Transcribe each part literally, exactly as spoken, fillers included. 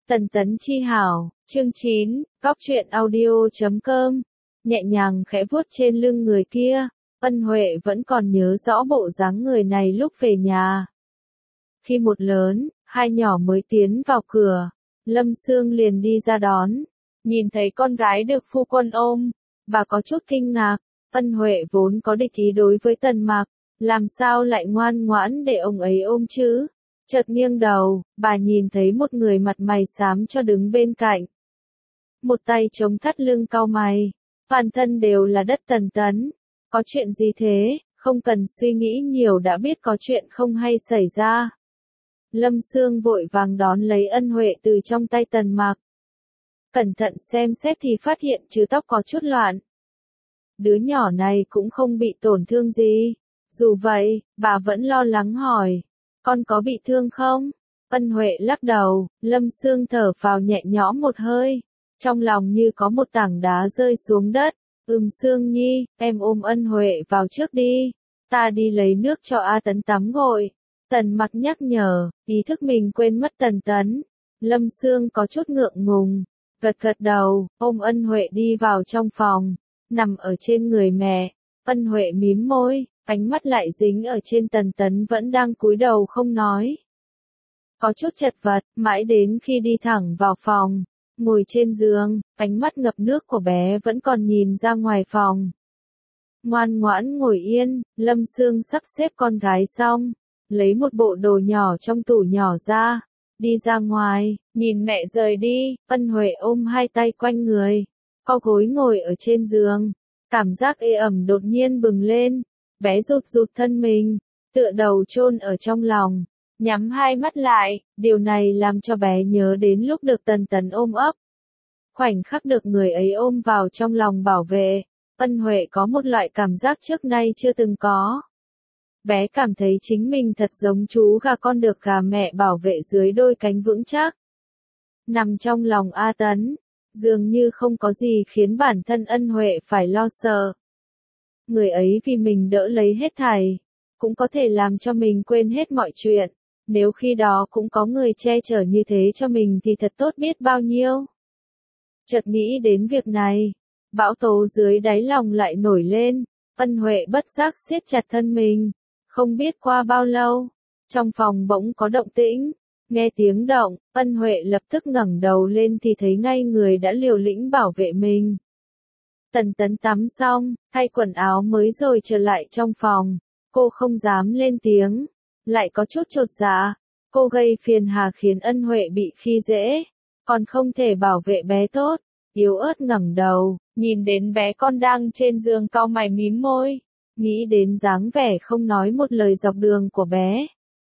Tần tấn chi hảo, chương chín, góc truyện audio chấm com, nhẹ nhàng khẽ vuốt trên lưng người kia, Ân Huệ vẫn còn nhớ rõ bộ dáng người này lúc về nhà. Khi một lớn, hai nhỏ mới tiến vào cửa, Lâm Sương liền đi ra đón, nhìn thấy con gái được phu quân ôm, bà có chút kinh ngạc, Ân Huệ vốn có địch ý đối với Tần Mạc, làm sao lại ngoan ngoãn để ông ấy ôm chứ? Chợt nghiêng đầu, bà nhìn thấy một người mặt mày xám cho đứng bên cạnh. Một tay chống thắt lưng cau mày, toàn thân đều là đất Tần Tấn. Có chuyện gì thế, không cần suy nghĩ nhiều đã biết có chuyện không hay xảy ra. Lâm Sương vội vàng đón lấy Ân Huệ từ trong tay Tần Mạc. Cẩn thận xem xét thì phát hiện chứ tóc có chút loạn. Đứa nhỏ này cũng không bị tổn thương gì. Dù vậy, bà vẫn lo lắng hỏi. Con có bị thương không? Ân Huệ lắc đầu, Lâm Sương thở phào nhẹ nhõm một hơi. Trong lòng như có một tảng đá rơi xuống đất. Ừm Sương Nhi, em ôm Ân Huệ vào trước đi. Ta đi lấy nước cho A Tấn tắm gội. Tần Mặc nhắc nhở, ý thức mình quên mất Tần Tấn. Lâm Sương có chút ngượng ngùng. Gật gật đầu, ôm Ân Huệ đi vào trong phòng. Nằm ở trên người mẹ. Ân Huệ mím môi. Ánh mắt lại dính ở trên Tần Tấn vẫn đang cúi đầu không nói. Có chút chật vật, mãi đến khi đi thẳng vào phòng, ngồi trên giường, ánh mắt ngập nước của bé vẫn còn nhìn ra ngoài phòng. Ngoan ngoãn ngồi yên, Lâm Sương sắp xếp con gái xong, lấy một bộ đồ nhỏ trong tủ nhỏ ra, đi ra ngoài, nhìn mẹ rời đi, Ân Huệ ôm hai tay quanh người, co gối ngồi ở trên giường, cảm giác ê ẩm đột nhiên bừng lên. Bé rụt rụt thân mình, tựa đầu chôn ở trong lòng, nhắm hai mắt lại, điều này làm cho bé nhớ đến lúc được Tần Tấn ôm ấp. Khoảnh khắc được người ấy ôm vào trong lòng bảo vệ, Ân Huệ có một loại cảm giác trước nay chưa từng có. Bé cảm thấy chính mình thật giống chú gà con được gà mẹ bảo vệ dưới đôi cánh vững chắc. Nằm trong lòng A Tấn, dường như không có gì khiến bản thân Ân Huệ phải lo sợ. Người ấy vì mình đỡ lấy hết thảy, cũng có thể làm cho mình quên hết mọi chuyện, nếu khi đó cũng có người che chở như thế cho mình thì thật tốt biết bao nhiêu. Chợt nghĩ đến việc này, bão tố dưới đáy lòng lại nổi lên, Ân Huệ bất giác siết chặt thân mình, không biết qua bao lâu, trong phòng bỗng có động tĩnh, nghe tiếng động, Ân Huệ lập tức ngẩng đầu lên thì thấy ngay người đã liều lĩnh bảo vệ mình. Tần Tấn tắm xong, thay quần áo mới rồi trở lại trong phòng, cô không dám lên tiếng, lại có chút chột dạ, cô gây phiền hà khiến Ân Huệ bị khi dễ, còn không thể bảo vệ bé tốt, yếu ớt ngẩng đầu, nhìn đến bé con đang trên giường cau mày mím môi, nghĩ đến dáng vẻ không nói một lời dọc đường của bé.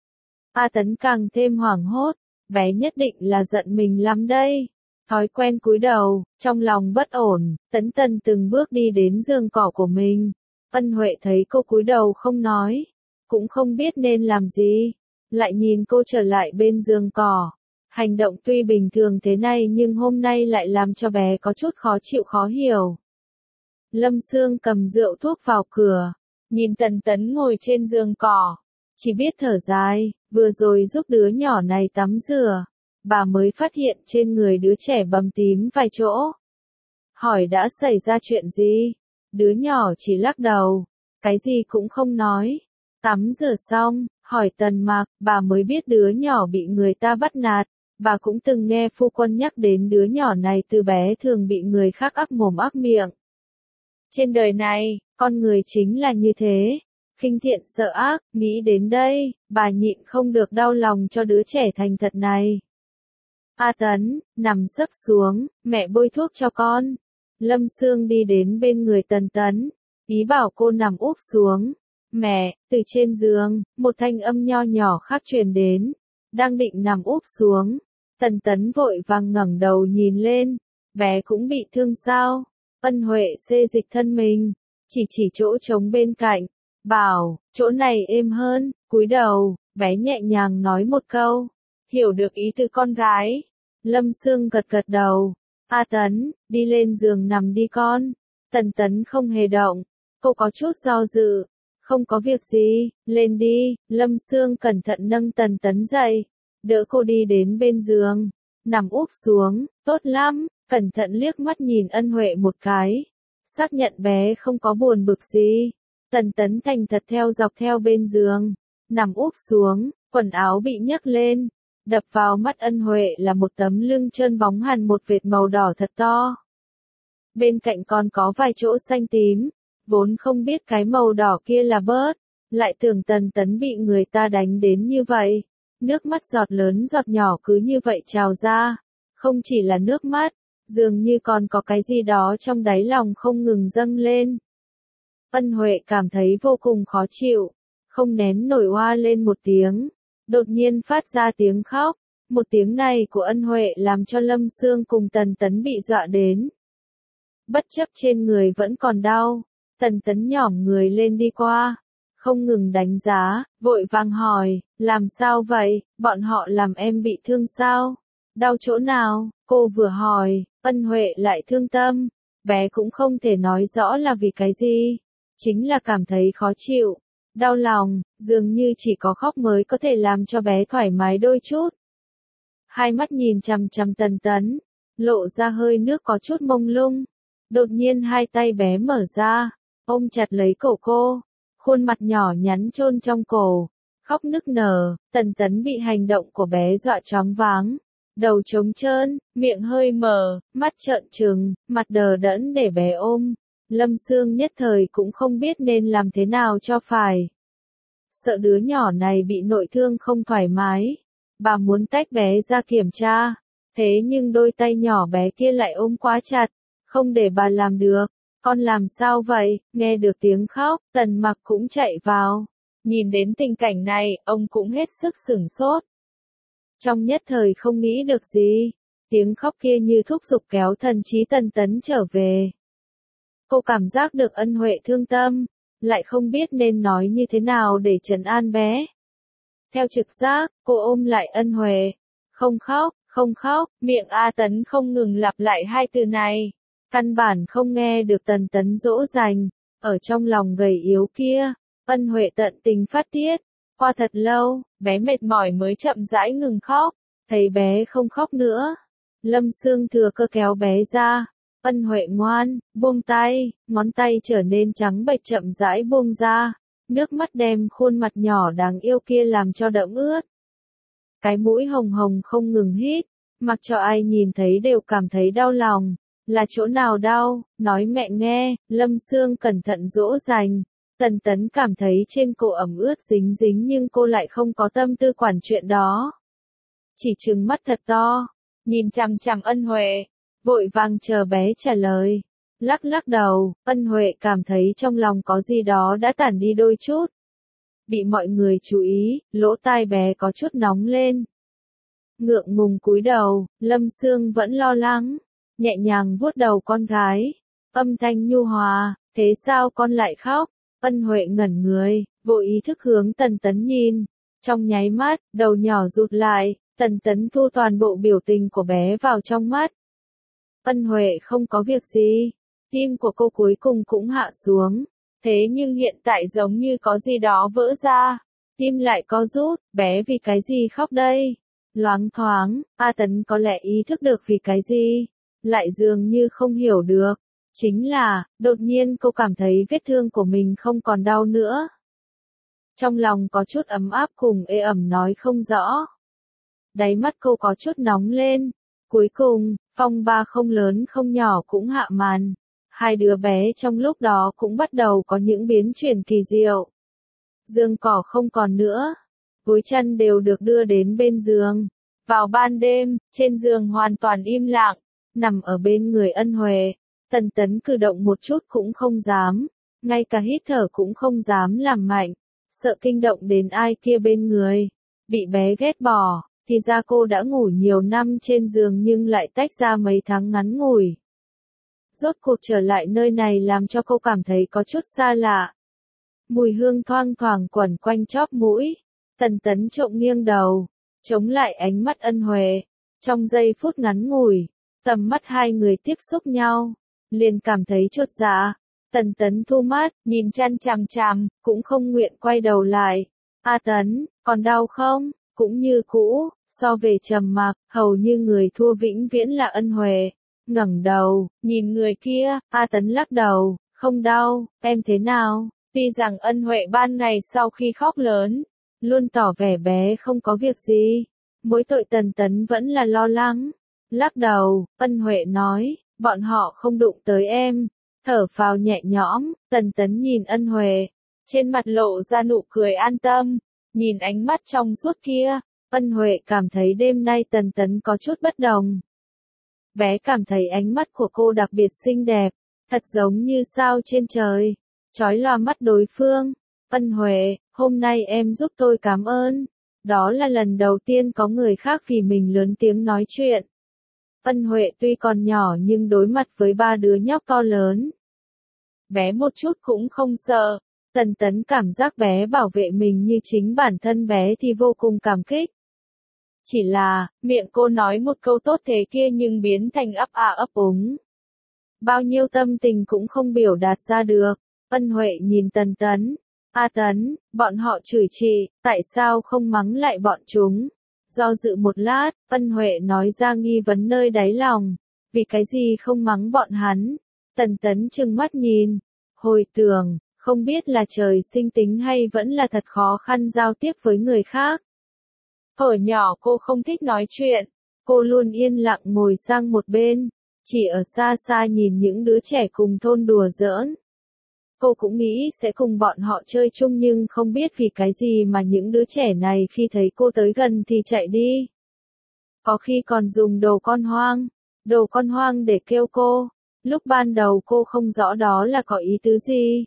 A Tấn càng thêm hoảng hốt, bé nhất định là giận mình lắm đây. Thói quen cúi đầu, trong lòng bất ổn, Tấn Tần từng bước đi đến giường cỏ của mình. Ân Huệ thấy cô cúi đầu không nói, cũng không biết nên làm gì, lại nhìn cô trở lại bên giường cỏ. Hành động tuy bình thường thế này nhưng hôm nay lại làm cho bé có chút khó chịu khó hiểu. Lâm Sương cầm rượu thuốc vào cửa, nhìn Tần Tấn ngồi trên giường cỏ, chỉ biết thở dài, vừa rồi giúp đứa nhỏ này tắm rửa. Bà mới phát hiện trên người đứa trẻ bầm tím vài chỗ. Hỏi đã xảy ra chuyện gì? Đứa nhỏ chỉ lắc đầu, cái gì cũng không nói. Tắm rửa xong, hỏi Tần Mạc, bà mới biết đứa nhỏ bị người ta bắt nạt. Bà cũng từng nghe phu quân nhắc đến đứa nhỏ này từ bé thường bị người khác ác mồm ác miệng. Trên đời này, con người chính là như thế. Khinh thiện sợ ác, nghĩ đến đây, bà nhịn không được đau lòng cho đứa trẻ thành thật này. A Tấn, nằm sấp xuống, mẹ bôi thuốc cho con. Lâm Sương đi đến bên người Tần Tấn, ý bảo cô nằm úp xuống. Mẹ, từ trên giường, một thanh âm nho nhỏ khác truyền đến, đang định nằm úp xuống. Tần Tấn vội vàng ngẩng đầu nhìn lên, bé cũng bị thương sao? Ân Huệ xê dịch thân mình, chỉ chỉ chỗ trống bên cạnh, bảo, chỗ này êm hơn, cúi đầu, bé nhẹ nhàng nói một câu. Hiểu được ý từ con gái. Lâm Sương gật gật đầu. A Tấn, đi lên giường nằm đi con. Tần Tấn không hề động. Cô có chút do dự. Không có việc gì, lên đi. Lâm Sương cẩn thận nâng Tần Tấn dậy. Đỡ cô đi đến bên giường. nằm úp xuống, tốt lắm, cẩn thận liếc mắt nhìn Ân Huệ một cái. Xác nhận bé không có buồn bực gì. Tần Tấn thành thật theo dọc theo bên giường, nằm úp xuống, quần áo bị nhấc lên. Đập vào mắt Ân Huệ là một tấm lưng trơn bóng hằn một vệt màu đỏ thật to. Bên cạnh còn có vài chỗ xanh tím, vốn không biết cái màu đỏ kia là bớt, lại tưởng Tần Tấn bị người ta đánh đến như vậy. Nước mắt giọt lớn giọt nhỏ cứ như vậy trào ra, không chỉ là nước mắt, dường như còn có cái gì đó trong đáy lòng không ngừng dâng lên. Ân Huệ cảm thấy vô cùng khó chịu, không nén nổi oa lên một tiếng, đột nhiên phát ra tiếng khóc. Một tiếng này của Ân Huệ làm cho Lâm Sương cùng Tần Tấn bị dọa đến. Bất chấp trên người vẫn còn đau, Tần Tấn nhỏm người lên đi qua, không ngừng đánh giá, vội vàng hỏi, làm sao vậy, bọn họ làm em bị thương sao? Đau chỗ nào? Cô vừa hỏi, Ân Huệ lại thương tâm, bé cũng không thể nói rõ là vì cái gì, chính là cảm thấy khó chịu, đau lòng, dường như chỉ có khóc mới có thể làm cho bé thoải mái đôi chút. Hai mắt nhìn chằm chằm Tần Tấn, lộ ra hơi nước có chút mông lung. Đột nhiên hai tay bé mở ra, ôm chặt lấy cổ cô, khuôn mặt nhỏ nhắn chôn trong cổ, khóc nức nở. Tần Tấn bị hành động của bé dọa choáng váng, đầu trống trơn, miệng hơi mở, mắt trợn trừng, mặt đờ đẫn để bé ôm. Lâm Sương nhất thời cũng không biết nên làm thế nào cho phải. Sợ đứa nhỏ này bị nội thương không thoải mái, bà muốn tách bé ra kiểm tra, thế nhưng đôi tay nhỏ bé kia lại ôm quá chặt, không để bà làm được. Con làm sao vậy? Nghe được tiếng khóc, Tần Mặc cũng chạy vào. Nhìn đến tình cảnh này, ông cũng hết sức sửng sốt. Trong nhất thời không nghĩ được gì, tiếng khóc kia như thúc giục kéo thần trí Tần Tấn trở về. Cô cảm giác được Ân Huệ thương tâm, lại không biết nên nói như thế nào để trấn an bé. Theo trực giác, cô ôm lại Ân Huệ. Không khóc, không khóc, miệng A Tấn không ngừng lặp lại hai từ này. Căn bản không nghe được Tần Tấn dỗ dành, ở trong lòng gầy yếu kia, Ân Huệ tận tình phát tiết. Qua thật lâu, bé mệt mỏi mới chậm rãi ngừng khóc, thấy bé không khóc nữa. Lâm Sương thừa cơ kéo bé ra, Ân Huệ ngoan, buông tay, ngón tay trở nên trắng bệch chậm rãi buông ra, nước mắt đem khuôn mặt nhỏ đáng yêu kia làm cho đẫm ướt. Cái mũi hồng hồng không ngừng hít, mặc cho ai nhìn thấy đều cảm thấy đau lòng. Là chỗ nào đau, nói mẹ nghe. Lâm Sương cẩn thận dỗ dành. Tần Tấn cảm thấy trên cổ ẩm ướt dính dính nhưng cô lại không có tâm tư quản chuyện đó. Chỉ trừng mắt thật to, nhìn chằm chằm Ân Huệ, vội vàng chờ bé trả lời. Lắc lắc đầu, Ân Huệ cảm thấy trong lòng có gì đó đã tản đi đôi chút. Bị mọi người chú ý, lỗ tai bé có chút nóng lên. Ngượng ngùng cúi đầu, Lâm Sương vẫn lo lắng, nhẹ nhàng vuốt đầu con gái, âm thanh nhu hòa, thế sao con lại khóc? Ân Huệ ngẩn người, vội ý thức hướng Tần Tấn nhìn, trong nháy mắt, đầu nhỏ rụt lại, Tần Tấn thu toàn bộ biểu tình của bé vào trong mắt. Ân Huệ không có việc gì, tim của cô cuối cùng cũng hạ xuống, thế nhưng hiện tại giống như có gì đó vỡ ra, tim lại co rút, bé vì cái gì khóc đây? Loáng thoáng, A Tấn có lẽ ý thức được vì cái gì, lại dường như không hiểu được. Chính là, đột nhiên cô cảm thấy vết thương của mình không còn đau nữa. Trong lòng có chút ấm áp cùng ê ẩm nói không rõ. Đáy mắt cô có chút nóng lên. Cuối cùng, phong ba không lớn không nhỏ cũng hạ màn. Hai đứa bé trong lúc đó cũng bắt đầu có những biến chuyển kỳ diệu. Giường cỏ không còn nữa. Gối chăn đều được đưa đến bên giường. Vào ban đêm, trên giường hoàn toàn im lặng. Nằm ở bên người Ân Huệ. Tần Tấn cử động một chút cũng không dám, ngay cả hít thở cũng không dám làm mạnh, sợ kinh động đến ai kia bên người, bị bé ghét bỏ, thì ra cô đã ngủ nhiều năm trên giường nhưng lại tách ra mấy tháng ngắn ngủi. Rốt cuộc trở lại nơi này làm cho cô cảm thấy có chút xa lạ. Mùi hương thoang thoảng quẩn quanh chóp mũi, Tần Tấn trộm nghiêng đầu, chống lại ánh mắt Ân Huệ, trong giây phút ngắn ngủi, tầm mắt hai người tiếp xúc nhau. Liền cảm thấy chột dạ. Tần Tấn thu mắt, nhìn chăn chằm chằm, cũng không nguyện quay đầu lại. A Tấn, còn đau không? Cũng như cũ, So về trầm mặc, hầu như người thua vĩnh viễn là Ân Huệ. Ngẩng đầu, nhìn người kia, A Tấn lắc đầu, không đau, em thế nào? Tuy rằng Ân Huệ ban ngày sau khi khóc lớn, luôn tỏ vẻ bé không có việc gì. Mỗi tội Tần Tấn vẫn là lo lắng. Lắc đầu, Ân Huệ nói, bọn họ không đụng tới em. Thở phào nhẹ nhõm, Tần Tấn nhìn Ân Huệ. Trên mặt lộ ra nụ cười an tâm. Nhìn ánh mắt trong suốt kia, Ân Huệ cảm thấy đêm nay Tần Tấn có chút bất đồng. Bé cảm thấy ánh mắt của cô đặc biệt xinh đẹp, thật giống như sao trên trời, chói lòa mắt đối phương. Ân Huệ, hôm nay em giúp tôi cảm ơn. Đó là lần đầu tiên có người khác vì mình lớn tiếng nói chuyện. Ân Huệ tuy còn nhỏ nhưng đối mặt với ba đứa nhóc to lớn, bé một chút cũng không sợ. Tần Tấn cảm giác bé bảo vệ mình như chính bản thân bé thì vô cùng cảm kích. Chỉ là, miệng cô nói một câu tốt thế kia nhưng biến thành ấp à ấp úng. Bao nhiêu tâm tình cũng không biểu đạt ra được. Ân Huệ nhìn Tần Tấn. A Tấn, bọn họ chửi chị, tại sao không mắng lại bọn chúng? Do dự một lát, Ân Huệ nói ra nghi vấn nơi đáy lòng. Vì cái gì không mắng bọn hắn? Tần Tấn trừng mắt nhìn. Hồi tưởng, không biết là trời sinh tính hay vẫn là thật khó khăn giao tiếp với người khác. Hồi nhỏ cô không thích nói chuyện, cô luôn yên lặng ngồi sang một bên, chỉ ở xa xa nhìn những đứa trẻ cùng thôn đùa giỡn. Cô cũng nghĩ sẽ cùng bọn họ chơi chung nhưng không biết vì cái gì mà những đứa trẻ này khi thấy cô tới gần thì chạy đi. Có khi còn dùng đồ con hoang, đồ con hoang để kêu cô. Lúc ban đầu cô không rõ đó là có ý tứ gì.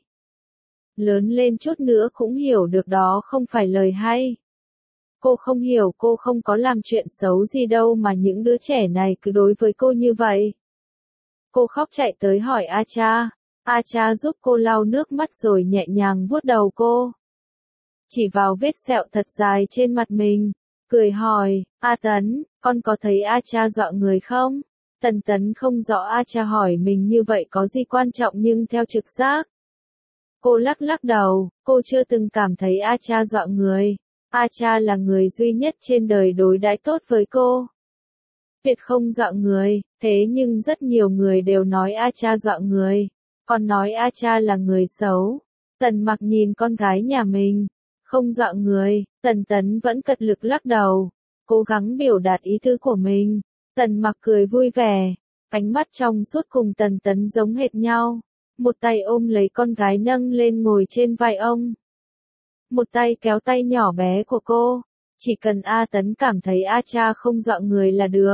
Lớn lên chút nữa cũng hiểu được đó không phải lời hay. Cô không hiểu cô không có làm chuyện xấu gì đâu mà những đứa trẻ này cứ đối với cô như vậy. Cô khóc chạy tới hỏi A Cha. A Cha giúp cô lau nước mắt rồi nhẹ nhàng vuốt đầu cô. Chỉ vào vết sẹo thật dài trên mặt mình, cười hỏi, A Tấn, con có thấy A Cha dọa người không? Tần Tấn không rõ A Cha hỏi mình như vậy có gì quan trọng nhưng theo trực giác. Cô lắc lắc đầu, cô chưa từng cảm thấy A Cha dọa người. A Cha là người duy nhất trên đời đối đãi tốt với cô. Việc không dọa người, thế nhưng rất nhiều người đều nói A Cha dọa người, còn nói A Cha là người xấu. Tần Mặc nhìn con gái nhà mình, không dọa người, Tần Tấn vẫn cật lực lắc đầu, cố gắng biểu đạt ý tứ của mình. Tần Mặc cười vui vẻ, ánh mắt trong suốt cùng Tần Tấn giống hệt nhau, một tay ôm lấy con gái nâng lên ngồi trên vai ông. Một tay kéo tay nhỏ bé của cô, chỉ cần A Tấn cảm thấy A Cha không dọa người là được.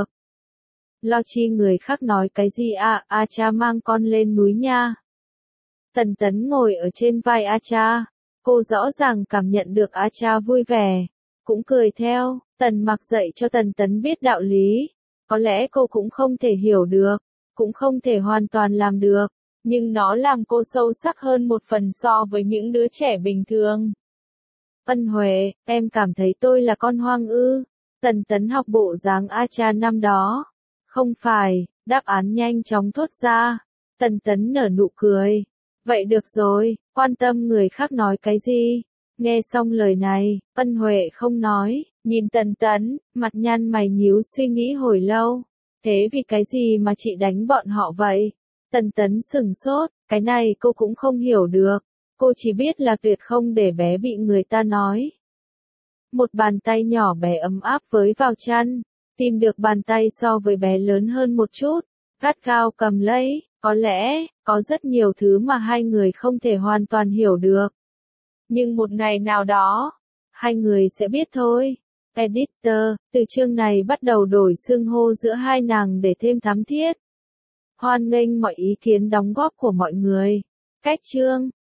Lo chi người khác nói cái gì à, A Cha mang con lên núi nha. Tần Tấn ngồi ở trên vai A Cha, cô rõ ràng cảm nhận được A Cha vui vẻ, cũng cười theo. Tần Mặc dạy cho Tần Tấn biết đạo lý, có lẽ cô cũng không thể hiểu được, cũng không thể hoàn toàn làm được, nhưng nó làm cô sâu sắc hơn một phần so với những đứa trẻ bình thường. Ân Huệ, em cảm thấy tôi là con hoang ư? Tần Tấn học bộ dáng A Cha năm đó. Không phải, đáp án nhanh chóng thốt ra. Tần Tấn nở nụ cười. Vậy được rồi, quan tâm người khác nói cái gì? Nghe xong lời này, Ân Huệ không nói, nhìn Tần Tấn, mặt nhăn mày nhíu suy nghĩ hồi lâu. Thế vì cái gì mà chị đánh bọn họ vậy? Tần Tấn sửng sốt, cái này cô cũng không hiểu được. Cô chỉ biết là tuyệt không để bé bị người ta nói. Một bàn tay nhỏ bé ấm áp với vào chăn, tìm được bàn tay so với bé lớn hơn một chút, gắt gao cầm lấy, có lẽ, có rất nhiều thứ mà hai người không thể hoàn toàn hiểu được. Nhưng một ngày nào đó, hai người sẽ biết thôi. Editor, từ chương này bắt đầu đổi xưng hô giữa hai nàng để thêm thắm thiết. Hoan nghênh mọi ý kiến đóng góp của mọi người. Cách chương